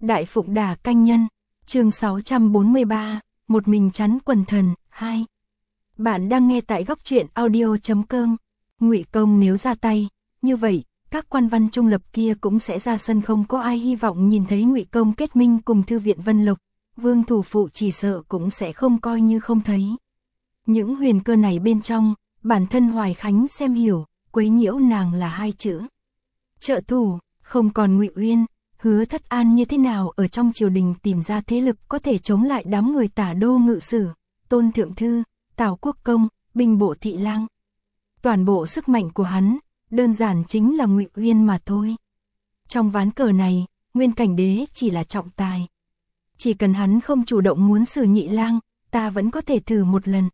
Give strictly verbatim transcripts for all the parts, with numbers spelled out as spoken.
Đại Phụng Đà Canh Nhân, chương sáu trăm bốn mươi ba, một mình chắn quần thần, hai. Bạn đang nghe tại góc truyện audio chấm com. Ngụy Công nếu ra tay, như vậy, các quan văn trung lập kia cũng sẽ ra sân, không có ai hy vọng nhìn thấy Ngụy Công kết minh cùng Thư viện Vân Lộc, Vương thủ phụ chỉ sợ cũng sẽ không coi như không thấy. Những huyền cơ này bên trong, bản thân Hoài Khánh xem hiểu, quấy nhiễu nàng là hai chữ. Trợ thủ, không còn Ngụy Uyên, Hứa Thất An như thế nào ở trong triều đình tìm ra thế lực có thể chống lại đám người Tả Đô Ngự Sử, Tôn Thượng Thư, Tào Quốc Công, binh bộ thị lang. Toàn bộ sức mạnh của hắn, đơn giản chính là Ngụy Uyên mà thôi. Trong ván cờ này, Nguyên Cảnh Đế chỉ là trọng tài. Chỉ cần hắn không chủ động muốn xử Nhị Lang, ta vẫn có thể thử một lần.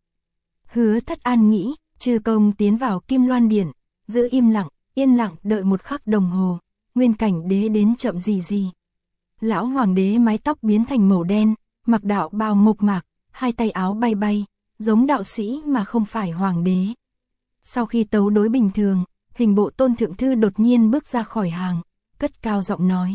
Hứa Thất An nghĩ, Chư Công tiến vào Kim Loan Điện, giữ im lặng, yên lặng đợi một khắc đồng hồ. Nguyên Cảnh Đế đến chậm gì gì. Lão Hoàng đế mái tóc biến thành màu đen, mặc đạo bào mộc mạc, hai tay áo bay bay, giống đạo sĩ mà không phải Hoàng đế. Sau khi tấu đối bình thường, hình bộ Tôn Thượng Thư đột nhiên bước ra khỏi hàng, cất cao giọng nói.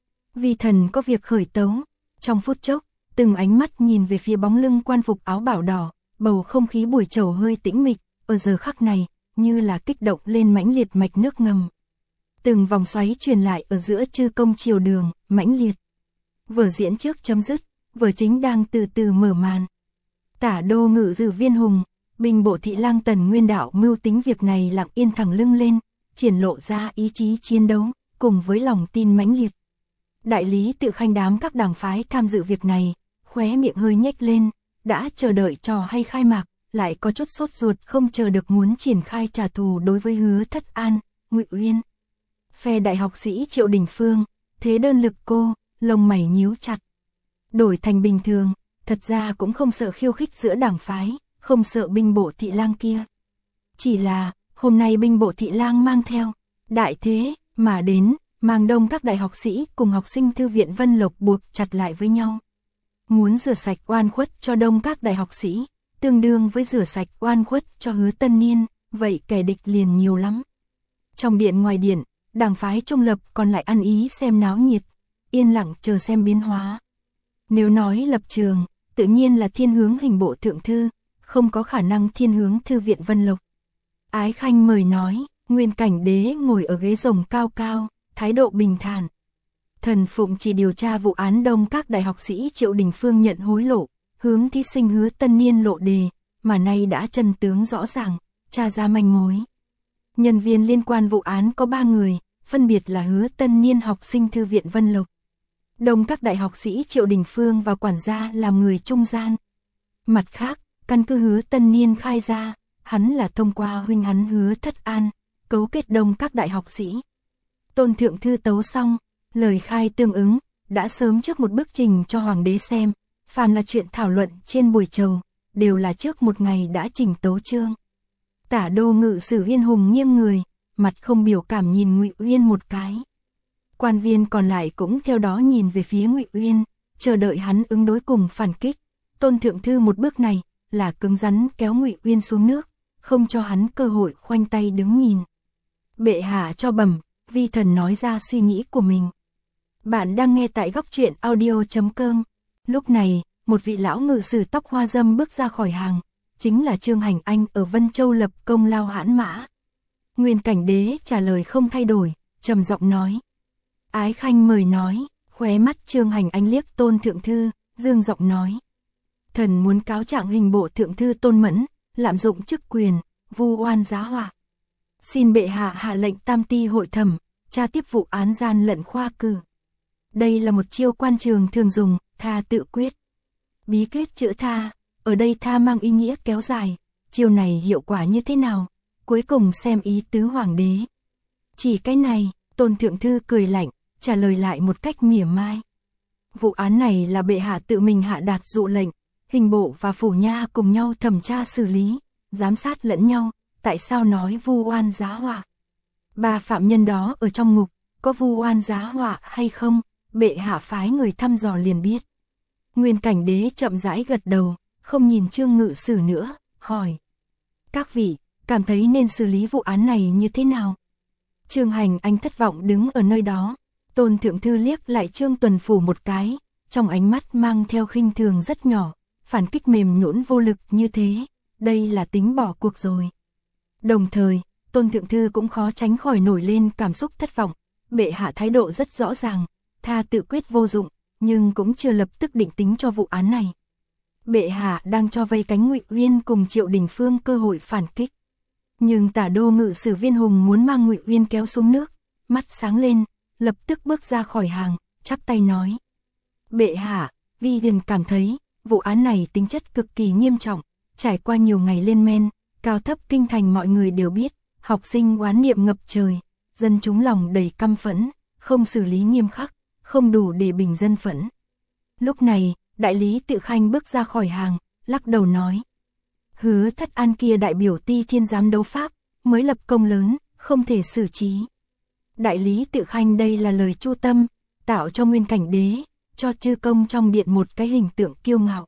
Vi thần có việc khởi tấu. Trong phút chốc, từng ánh mắt nhìn về phía bóng lưng quan phục áo bảo đỏ, bầu không khí buổi chầu hơi tĩnh mịch, ở giờ khắc này, như là kích động lên mãnh liệt mạch nước ngầm. Từng vòng xoáy truyền lại ở giữa Chư Công triều đường, mãnh liệt. Vở diễn trước chấm dứt, vở chính đang từ từ mở màn. Tả Đô Ngự Sử Viên Hùng, binh bộ thị lang Tần Nguyên Đạo mưu tính việc này lặng yên thẳng lưng lên, triển lộ ra ý chí chiến đấu, cùng với lòng tin mãnh liệt. Đại lý Tự Khanh đám các đảng phái tham dự việc này, khóe miệng hơi nhếch lên, đã chờ đợi trò hay khai mạc, lại có chút sốt ruột không chờ được muốn triển khai trả thù đối với Hứa Thất An, Ngụy Uyên. Phe đại học sĩ Triệu Đình Phương, thế đơn lực cô, lông mày nhíu chặt. Đổi thành bình thường, thật ra cũng không sợ khiêu khích giữa đảng phái, không sợ binh bộ thị lang kia. Chỉ là, hôm nay binh bộ thị lang mang theo, đại thế, mà đến, mang đông các đại học sĩ cùng học sinh Thư viện Vân Lộc buộc chặt lại với nhau. Muốn rửa sạch oan khuất cho đông các đại học sĩ, tương đương với rửa sạch oan khuất cho Hứa Tân Niên, vậy kẻ địch liền nhiều lắm. Trong điện ngoài điện, đảng phái trung lập còn lại ăn ý xem náo nhiệt, yên lặng chờ xem biến hóa. Nếu nói lập trường, tự nhiên là thiên hướng hình bộ thượng thư, không có khả năng thiên hướng Thư viện Vân Lộc. Ái Khanh mời nói, Nguyên Cảnh Đế ngồi ở ghế rồng cao cao, thái độ bình thản. Thần phụng chỉ điều tra vụ án đông các đại học sĩ Triệu Đình Phương nhận hối lộ, hướng thí sinh Hứa Tân Niên lộ đề, mà nay đã chân tướng rõ ràng, tra ra manh mối. Nhân viên liên quan vụ án có ba người, phân biệt là Hứa Tân Niên học sinh Thư viện Vân Lộc. Đông các đại học sĩ Triệu Đình Phương và quản gia làm người trung gian. Mặt khác, căn cứ Hứa Tân Niên khai ra, hắn là thông qua huynh hắn Hứa Thất An, cấu kết đông các đại học sĩ. Tôn Thượng Thư tấu xong, lời khai tương ứng, đã sớm trước một bức trình cho Hoàng đế xem, phàm là chuyện thảo luận trên buổi chầu, đều là trước một ngày đã trình tấu chương. Tả Đô Ngự Sử Viên Hùng nghiêng người, mặt không biểu cảm nhìn Ngụy Uyên một cái. Quan viên còn lại cũng theo đó nhìn về phía Ngụy Uyên, chờ đợi hắn ứng đối cùng phản kích. Tôn Thượng Thư một bước này, là cứng rắn kéo Ngụy Uyên xuống nước, không cho hắn cơ hội khoanh tay đứng nhìn. Bệ hạ cho bẩm, vi thần nói ra suy nghĩ của mình. Bạn đang nghe tại góc truyện audio chấm com. Lúc này, một vị lão ngự sử tóc hoa râm bước ra khỏi hàng, chính là Trương Hành Anh ở Vân Châu lập công lao hãn mã. Nguyên Cảnh Đế trả lời không thay đổi, trầm giọng nói. Ái Khanh mời nói, khóe mắt Trương Hành Anh liếc Tôn Thượng Thư, dương giọng nói. Thần muốn cáo trạng hình bộ Thượng Thư Tôn Mẫn, lạm dụng chức quyền, vu oan giá họa. Xin bệ hạ hạ lệnh tam ti hội thẩm, tra tiếp vụ án gian lận khoa cử. Đây là một chiêu quan trường thường dùng, tha tự quyết. Bí kết chữ tha, ở đây tha mang ý nghĩa kéo dài, chiêu này hiệu quả như thế nào, cuối cùng xem ý tứ Hoàng đế. Chỉ cái này, Tôn Thượng Thư cười lạnh, trả lời lại một cách mỉa mai. Vụ án này là bệ hạ tự mình hạ đạt dụ lệnh, hình bộ và phủ nha cùng nhau thẩm tra xử lý, giám sát lẫn nhau, tại sao nói vu oan giá họa? Ba phạm nhân đó ở trong ngục, có vu oan giá họa hay không, bệ hạ phái người thăm dò liền biết. Nguyên Cảnh Đế chậm rãi gật đầu, không nhìn Trương Ngự Sử nữa, hỏi. Các vị, cảm thấy nên xử lý vụ án này như thế nào? Trương Hành Anh thất vọng đứng ở nơi đó, Tôn Thượng Thư liếc lại Trương Tuần Phủ một cái, trong ánh mắt mang theo khinh thường rất nhỏ, phản kích mềm nhũn vô lực như thế, đây là tính bỏ cuộc rồi. Đồng thời, Tôn Thượng Thư cũng khó tránh khỏi nổi lên cảm xúc thất vọng, bệ hạ thái độ rất rõ ràng, tha tự quyết vô dụng, nhưng cũng chưa lập tức định tính cho vụ án này. Bệ hạ đang cho vây cánh Ngụy Uyên cùng Triệu Đình Phương cơ hội phản kích. Nhưng Tả Đô Ngự sử Viên Hùng muốn mang Ngụy Uyên kéo xuống nước, mắt sáng lên, lập tức bước ra khỏi hàng, chắp tay nói: "Bệ hạ, vi thần cảm thấy, vụ án này tính chất cực kỳ nghiêm trọng, trải qua nhiều ngày lên men, cao thấp kinh thành mọi người đều biết, học sinh oán niệm ngập trời, dân chúng lòng đầy căm phẫn, không xử lý nghiêm khắc, không đủ để bình dân phẫn." Lúc này, đại lý Tự Khanh bước ra khỏi hàng, lắc đầu nói: "Hứa Thất An kia đại biểu Ti Thiên giám đấu pháp, mới lập công lớn, không thể xử trí." Đại lý Tự Khanh đây là lời chu tâm, tạo cho Nguyên Cảnh Đế, cho chư công trong điện một cái hình tượng kiêu ngạo.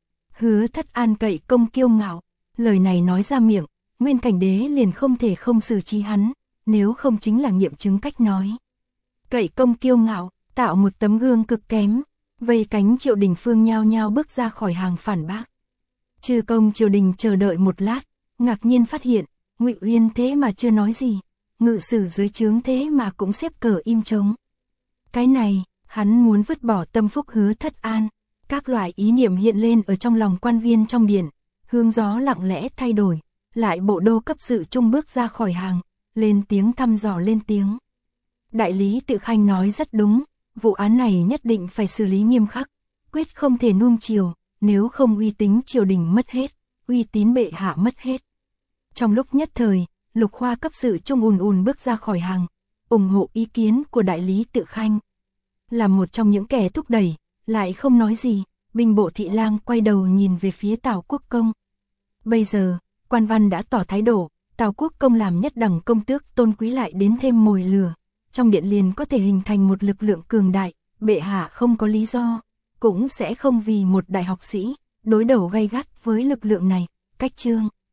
Hứa Thất An cậy công kiêu ngạo, lời này nói ra miệng, Nguyên Cảnh Đế liền không thể không xử trí hắn, nếu không chính là nghiệm chứng cách nói. Cậy công kiêu ngạo, tạo một tấm gương cực kém, vây cánh Triệu Đình Phương nhao nhao bước ra khỏi hàng phản bác. Chư công triều đình chờ đợi một lát, ngạc nhiên phát hiện, Ngụy Uyên thế mà chưa nói gì, ngự sử dưới trướng thế mà cũng xếp cờ im trống. Cái này, hắn muốn vứt bỏ tâm phúc Hứa Thất An, các loại ý niệm hiện lên ở trong lòng quan viên trong điện, hướng gió lặng lẽ thay đổi, lại bộ đô cấp sự trung bước ra khỏi hàng, lên tiếng thăm dò lên tiếng. Đại lý Tự Khanh nói rất đúng, vụ án này nhất định phải xử lý nghiêm khắc, quyết không thể nuông chiều, nếu không uy tín triều đình mất hết, uy tín bệ hạ mất hết. Trong lúc nhất thời, Lục Khoa cấp sự trung ùn ùn bước ra khỏi hàng, ủng hộ ý kiến của đại lý Tự Khanh. Là một trong những kẻ thúc đẩy, lại không nói gì, binh bộ thị lang quay đầu nhìn về phía Tào Quốc Công. Bây giờ, quan văn đã tỏ thái độ, Tào Quốc Công làm nhất đẳng công tước tôn quý lại đến thêm mồi lửa, trong điện liền có thể hình thành một lực lượng cường đại, bệ hạ không có lý do, cũng sẽ không vì một đại học sĩ, đối đầu gay gắt với lực lượng này, cách trương.